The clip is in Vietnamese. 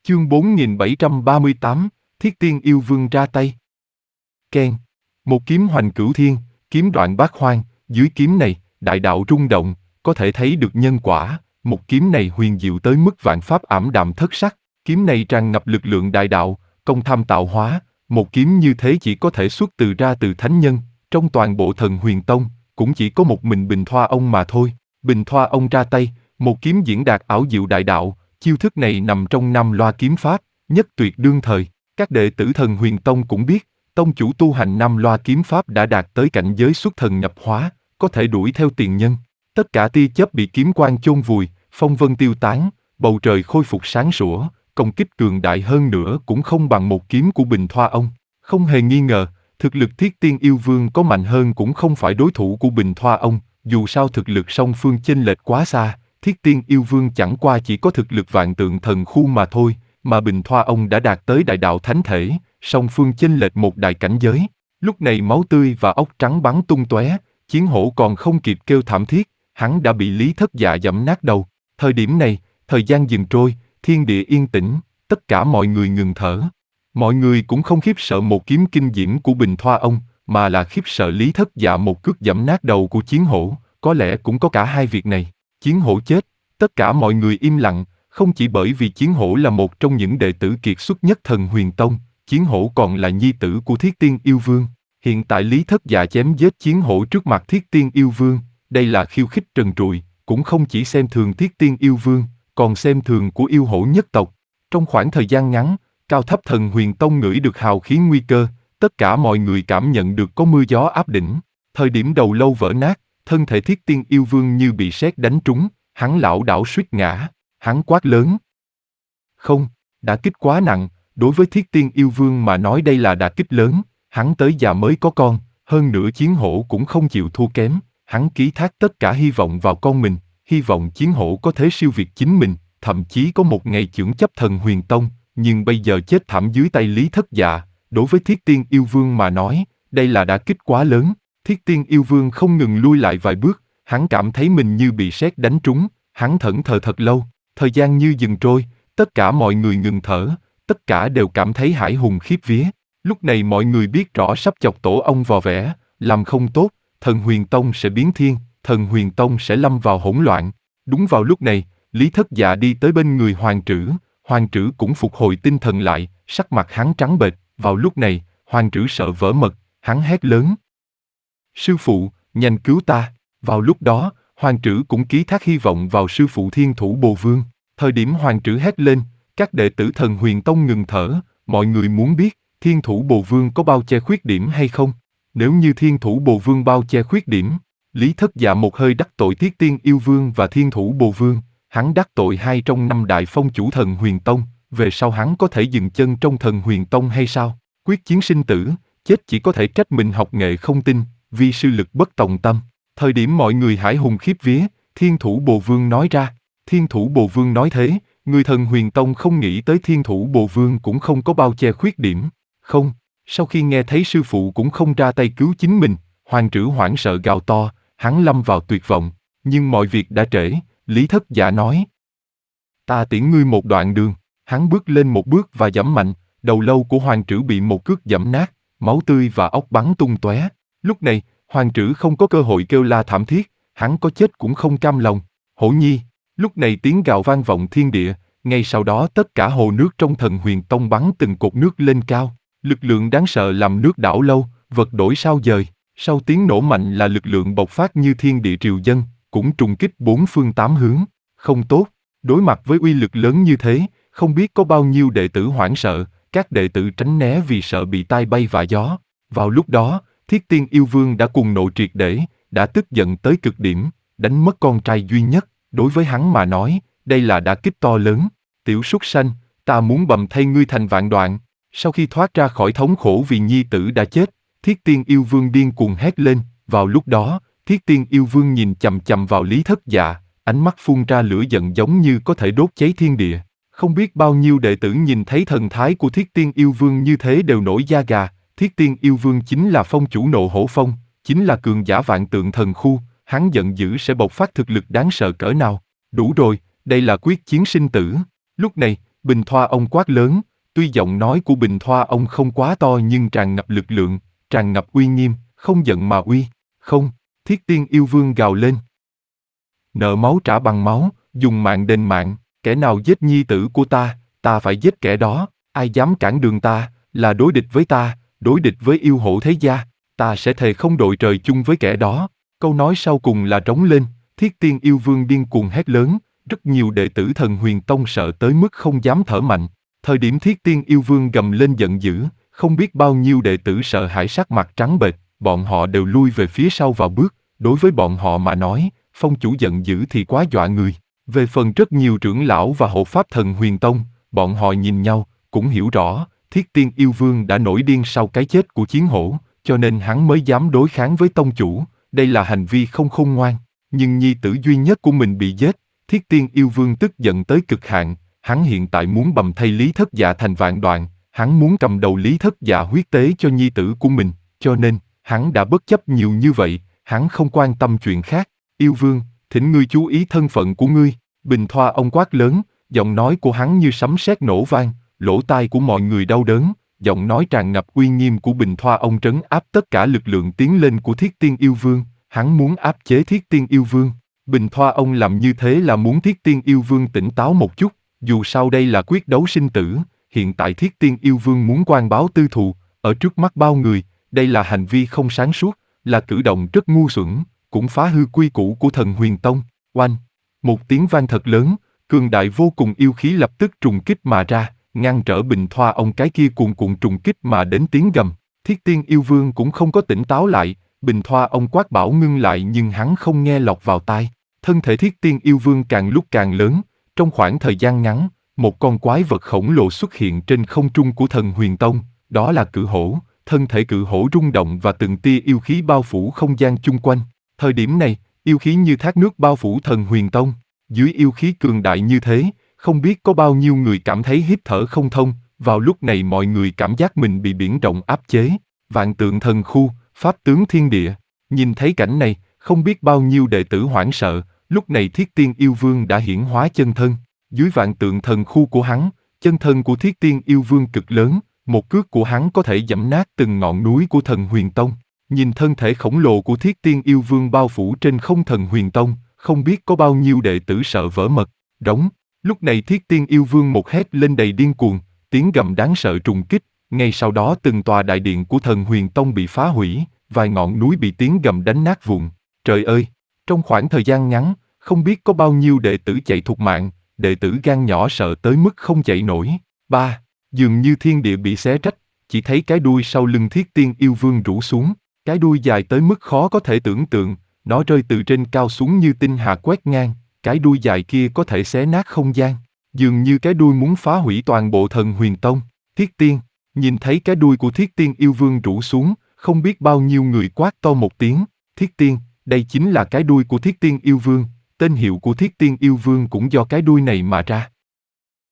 Chương 4738, Thiết Tiên Yêu Vương ra tay. Keng. Một kiếm hoành cửu thiên, kiếm đoạn bát hoang, dưới kiếm này, đại đạo rung động, có thể thấy được nhân quả, một kiếm này huyền diệu tới mức vạn pháp ảm đạm thất sắc, kiếm này tràn ngập lực lượng đại đạo, công tham tạo hóa, một kiếm như thế chỉ có thể xuất ra từ thánh nhân, trong toàn bộ Thần Huyền Tông, cũng chỉ có một mình Bình Thoa Ông mà thôi. Bình Thoa Ông ra tay, một kiếm diễn đạt ảo diệu đại đạo, chiêu thức này nằm trong Nam Loa kiếm pháp, nhất tuyệt đương thời. Các đệ tử Thần Huyền Tông cũng biết, tông chủ tu hành Nam Loa kiếm pháp đã đạt tới cảnh giới xuất thần nhập hóa, có thể đuổi theo tiền nhân. Tất cả tia chớp bị kiếm quang chôn vùi, phong vân tiêu tán, bầu trời khôi phục sáng sủa, công kích cường đại hơn nữa cũng không bằng một kiếm của Bình Thoa Ông. Không hề nghi ngờ, thực lực Thiết Tiên Yêu Vương có mạnh hơn cũng không phải đối thủ của Bình Thoa Ông, dù sao thực lực song phương chênh lệch quá xa, Thiết Tiên Yêu Vương chẳng qua chỉ có thực lực vạn tượng thần khu mà thôi, mà Bình Thoa Ông đã đạt tới đại đạo thánh thể, song phương chênh lệch một đại cảnh giới. Lúc này máu tươi và óc trắng bắn tung tóe, Chiến Hổ còn không kịp kêu thảm thiết, hắn đã bị Lý Thất Dạ giẫm nát đầu. Thời điểm này, thời gian dừng trôi, thiên địa yên tĩnh, tất cả mọi người ngừng thở. Mọi người cũng không khiếp sợ một kiếm kinh diễm của Bình Thoa Ông, mà là khiếp sợ Lý Thất Dạ một cước giẫm nát đầu của Chiến Hổ, có lẽ cũng có cả hai việc này. Chiến Hổ chết, tất cả mọi người im lặng, không chỉ bởi vì Chiến Hổ là một trong những đệ tử kiệt xuất nhất Thần Huyền Tông, Chiến Hổ còn là nhi tử của Thiết Tiên Yêu Vương. Hiện tại Lý Thất Dạ chém giết Chiến Hổ trước mặt Thiết Tiên Yêu Vương, đây là khiêu khích trần trụi, cũng không chỉ xem thường Thiết Tiên Yêu Vương, còn xem thường của yêu hổ nhất tộc. Trong khoảng thời gian ngắn, cao thấp Thần Huyền Tông ngửi được hào khí nguy cơ, tất cả mọi người cảm nhận được có mưa gió áp đỉnh. Thời điểm đầu lâu vỡ nát, thân thể Thiết Tiên Yêu Vương như bị sét đánh trúng, hắn lảo đảo suýt ngã, hắn quát lớn. Không, đả kích quá nặng, đối với Thiết Tiên Yêu Vương mà nói đây là đả kích lớn, hắn tới già mới có con, hơn nữa Chiến Hổ cũng không chịu thua kém, hắn ký thác tất cả hy vọng vào con mình, hy vọng Chiến Hổ có thể siêu việt chính mình, thậm chí có một ngày chưởng chấp Thần Huyền Tông, nhưng bây giờ chết thảm dưới tay Lý Thất Dạ, đối với Thiết Tiên Yêu Vương mà nói, đây là đả kích quá lớn. Thiết Tiên Yêu Vương không ngừng lui lại vài bước, hắn cảm thấy mình như bị sét đánh trúng, hắn thẫn thờ thật lâu, thời gian như dừng trôi, tất cả mọi người ngừng thở, tất cả đều cảm thấy hãi hùng khiếp vía. Lúc này mọi người biết rõ sắp chọc tổ ong vò vẽ, làm không tốt, Thần Huyền Tông sẽ biến thiên, Thần Huyền Tông sẽ lâm vào hỗn loạn. Đúng vào lúc này, Lý Thất Dạ đi tới bên người Hoàng Trữ cũng phục hồi tinh thần lại, sắc mặt hắn trắng bệch. Vào lúc này, Hoàng Trữ sợ vỡ mật, hắn hét lớn. Sư phụ, nhanh cứu ta! Vào lúc đó, Hoàng Trữ cũng ký thác hy vọng vào sư phụ Thiên Thủ Bồ Vương. Thời điểm Hoàng Trữ hét lên, các đệ tử Thần Huyền Tông ngừng thở, mọi người muốn biết, Thiên Thủ Bồ Vương có bao che khuyết điểm hay không? Nếu như Thiên Thủ Bồ Vương bao che khuyết điểm, Lý Thất Dạ một hơi đắc tội Thiết Tiên Yêu Vương và Thiên Thủ Bồ Vương, hắn đắc tội 2 trong 5 đại phong chủ Thần Huyền Tông, về sau hắn có thể dừng chân trong Thần Huyền Tông hay sao? Quyết chiến sinh tử, chết chỉ có thể trách mình học nghệ không tinh, vì sư lực bất tòng tâm. Thời điểm mọi người hãi hùng khiếp vía, Thiên Thủ Bồ Vương nói ra. Thiên Thủ Bồ Vương nói thế, người Thần Huyền Tông không nghĩ tới Thiên Thủ Bồ Vương cũng không có bao che khuyết điểm. Không, sau khi nghe thấy sư phụ cũng không ra tay cứu chính mình, Hoàng Trữ hoảng sợ gào to, hắn lâm vào tuyệt vọng. Nhưng mọi việc đã trễ, Lý Thất Dạ nói. Ta tiễn ngươi một đoạn đường. Hắn bước lên một bước và giẫm mạnh, đầu lâu của Hoàng Trữ bị một cước giẫm nát, máu tươi và óc bắn tung tóe. Lúc này, Hoàng Trữ không có cơ hội kêu la thảm thiết, hắn có chết cũng không cam lòng. Hổ Nhi! Lúc này tiếng gào vang vọng thiên địa, ngay sau đó tất cả hồ nước trong Thần Huyền Tông bắn từng cột nước lên cao. Lực lượng đáng sợ làm nước đảo lâu, vật đổi sao dời. Sau tiếng nổ mạnh là lực lượng bộc phát như thiên địa triều dân, cũng trùng kích 4 phương 8 hướng. Không tốt, đối mặt với uy lực lớn như thế, không biết có bao nhiêu đệ tử hoảng sợ, các đệ tử tránh né vì sợ bị tai bay vạ gió. Vào lúc đó, Thiết Tiên Yêu Vương đã cùng nộ triệt để, đã tức giận tới cực điểm, đánh mất con trai duy nhất. Đối với hắn mà nói, đây là đả kích to lớn. Tiểu súc sanh, ta muốn bầm thay ngươi thành vạn đoạn. Sau khi thoát ra khỏi thống khổ vì nhi tử đã chết, Thiết Tiên Yêu Vương điên cuồng hét lên. Vào lúc đó, Thiết Tiên Yêu Vương nhìn chằm chằm vào Lý Thất Dạ, ánh mắt phun ra lửa giận giống như có thể đốt cháy thiên địa. Không biết bao nhiêu đệ tử nhìn thấy thần thái của Thiết Tiên Yêu Vương như thế đều nổi da gà. Thiết Tiên Yêu Vương chính là phong chủ Nộ Hổ Phong, chính là cường giả vạn tượng thần khu, hắn giận dữ sẽ bộc phát thực lực đáng sợ cỡ nào. Đủ rồi, đây là quyết chiến sinh tử. Lúc này, Bình Thoa ông quát lớn, tuy giọng nói của Bình Thoa ông không quá to nhưng tràn ngập lực lượng, tràn ngập uy nghiêm, không giận mà uy. Không, Thiết Tiên Yêu Vương gào lên. Nợ máu trả bằng máu, dùng mạng đền mạng, kẻ nào giết nhi tử của ta phải giết kẻ đó, ai dám cản đường ta, là đối địch với ta, đối địch với yêu hộ thế gia, ta sẽ thề không đội trời chung với kẻ đó. Câu nói sau cùng là trống lên, Thiết Tiên Yêu Vương điên cuồng hét lớn, rất nhiều đệ tử Thần Huyền Tông sợ tới mức không dám thở mạnh. Thời điểm Thiết Tiên Yêu Vương gầm lên giận dữ, không biết bao nhiêu đệ tử sợ hãi sắc mặt trắng bệch, bọn họ đều lui về phía sau vào bước, đối với bọn họ mà nói, phong chủ giận dữ thì quá dọa người. Về phần rất nhiều trưởng lão và hộ pháp Thần Huyền Tông, bọn họ nhìn nhau, cũng hiểu rõ, Thiết Tiên Yêu Vương đã nổi điên sau cái chết của Chiến Hổ, cho nên hắn mới dám đối kháng với tông chủ, đây là hành vi không khôn ngoan. Nhưng nhi tử duy nhất của mình bị giết, Thiết Tiên Yêu Vương tức giận tới cực hạn, hắn hiện tại muốn bầm thây Lý Thất Dạ thành vạn đoạn, hắn muốn cầm đầu Lý Thất Dạ huyết tế cho nhi tử của mình, cho nên, hắn đã bất chấp nhiều như vậy, hắn không quan tâm chuyện khác. Yêu Vương, thỉnh ngươi chú ý thân phận của ngươi. Bình Thoa ông quát lớn, giọng nói của hắn như sấm sét nổ vang, lỗ tai của mọi người đau đớn, giọng nói tràn ngập uy nghiêm của Bình Thoa ông trấn áp tất cả lực lượng tiến lên của Thiết Tiên Yêu Vương, hắn muốn áp chế Thiết Tiên Yêu Vương. Bình Thoa ông làm như thế là muốn Thiết Tiên Yêu Vương tỉnh táo một chút, dù sau đây là quyết đấu sinh tử, hiện tại Thiết Tiên Yêu Vương muốn oan báo tư thù, ở trước mắt bao người, đây là hành vi không sáng suốt, là cử động rất ngu xuẩn, cũng phá hư quy củ của Thần Huyền Tông. Oanh! Một tiếng vang thật lớn, cường đại vô cùng yêu khí lập tức trùng kích mà ra, ngăn trở Bình Thoa ông cái kia cuồn cuộn trùng kích mà đến tiếng gầm. Thiết Tiên Yêu Vương cũng không có tỉnh táo lại, Bình Thoa ông quát bảo ngưng lại nhưng hắn không nghe lọt vào tai. Thân thể Thiết Tiên Yêu Vương càng lúc càng lớn, trong khoảng thời gian ngắn, một con quái vật khổng lồ xuất hiện trên không trung của Thần Huyền Tông, đó là cự hổ. Thân thể cự hổ rung động và từng tia yêu khí bao phủ không gian chung quanh. Thời điểm này, yêu khí như thác nước bao phủ Thần Huyền Tông. Dưới yêu khí cường đại như thế, không biết có bao nhiêu người cảm thấy hít thở không thông. Vào lúc này mọi người cảm giác mình bị biển rộng áp chế. Vạn Tượng Thần Khu, pháp tướng thiên địa. Nhìn thấy cảnh này, không biết bao nhiêu đệ tử hoảng sợ. Lúc này Thiết Tiên Yêu Vương đã hiển hóa chân thân. Dưới Vạn Tượng Thần Khu của hắn, chân thân của Thiết Tiên Yêu Vương cực lớn. Một cước của hắn có thể giẫm nát từng ngọn núi của Thần Huyền Tông. Nhìn thân thể khổng lồ của Thiết Tiên Yêu Vương bao phủ trên không Thần Huyền Tông, không biết có bao nhiêu đệ tử sợ vỡ mật. Rống. Lúc này Thiết Tiên Yêu Vương một hét lên đầy điên cuồng, tiếng gầm đáng sợ trùng kích. Ngay sau đó từng tòa đại điện của Thần Huyền Tông bị phá hủy, vài ngọn núi bị tiếng gầm đánh nát vụn. Trời ơi! Trong khoảng thời gian ngắn, không biết có bao nhiêu đệ tử chạy thục mạng, đệ tử gan nhỏ sợ tới mức không chạy nổi. Ba. Dường như thiên địa bị xé rách, chỉ thấy cái đuôi sau lưng Thiết Tiên Yêu Vương rũ xuống, cái đuôi dài tới mức khó có thể tưởng tượng, nó rơi từ trên cao xuống như tinh hà quét ngang, cái đuôi dài kia có thể xé nát không gian, dường như cái đuôi muốn phá hủy toàn bộ Thần Huyền Tông. Thiết Tiên, nhìn thấy cái đuôi của Thiết Tiên Yêu Vương rũ xuống, không biết bao nhiêu người quát to một tiếng, Thiết Tiên, đây chính là cái đuôi của Thiết Tiên Yêu Vương, tên hiệu của Thiết Tiên Yêu Vương cũng do cái đuôi này mà ra.